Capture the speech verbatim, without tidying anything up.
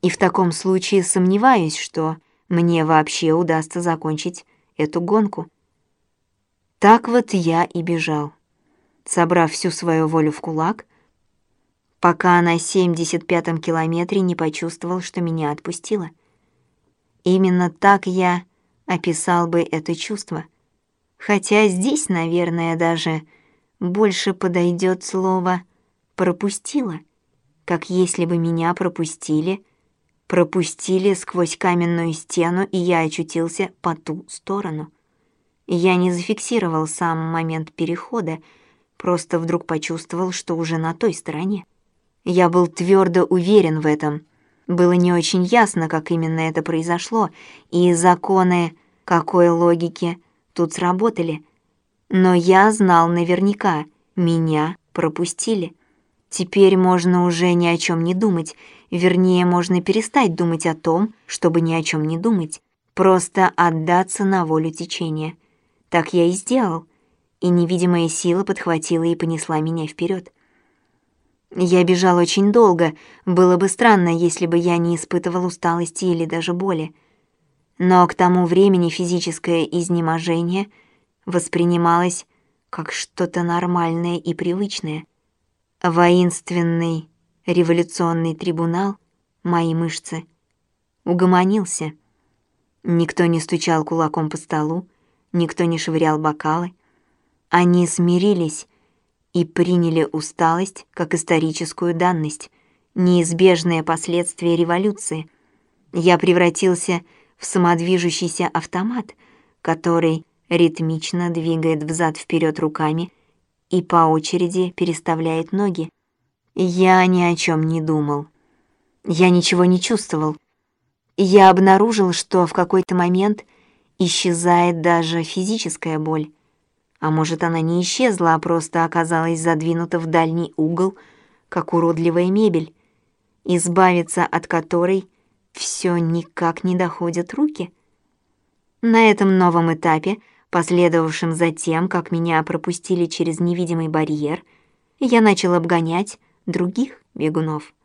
И в таком случае сомневаюсь, что мне вообще удастся закончить эту гонку. Так вот я и бежал, собрав всю свою волю в кулак, пока на семьдесят пятом километре не почувствовал, что меня отпустило. Именно так я описал бы это чувство. Хотя здесь, наверное, даже больше подойдет слово «пропустила», как если бы меня пропустили, пропустили сквозь каменную стену, и я очутился по ту сторону. Я не зафиксировал сам момент перехода, просто вдруг почувствовал, что уже на той стороне. Я был твердо уверен в этом. Было не очень ясно, как именно это произошло, и законы какой логики тут сработали. Но я знал наверняка, меня пропустили. Теперь можно уже ни о чем не думать, вернее, можно перестать думать о том, чтобы ни о чем не думать, просто отдаться на волю течения. Так я и сделал, и невидимая сила подхватила и понесла меня вперед. Я бежал очень долго, было бы странно, если бы я не испытывал усталости или даже боли. Но к тому времени физическое изнеможение воспринималось как что-то нормальное и привычное. Воинственный революционный трибунал, мои мышцы, угомонился. Никто не стучал кулаком по столу, никто не швырял бокалы. Они смирились и приняли усталость как историческую данность, неизбежное последствие революции. Я превратился в самодвижущийся автомат, который ритмично двигает взад-вперед руками и по очереди переставляет ноги. Я ни о чем не думал. Я ничего не чувствовал. Я обнаружил, что в какой-то момент исчезает даже физическая боль. А может, она не исчезла, а просто оказалась задвинута в дальний угол, как уродливая мебель, избавиться от которой все никак не доходят руки. На этом новом этапе, последовавшем за тем, как меня пропустили через невидимый барьер, я начал обгонять других бегунов.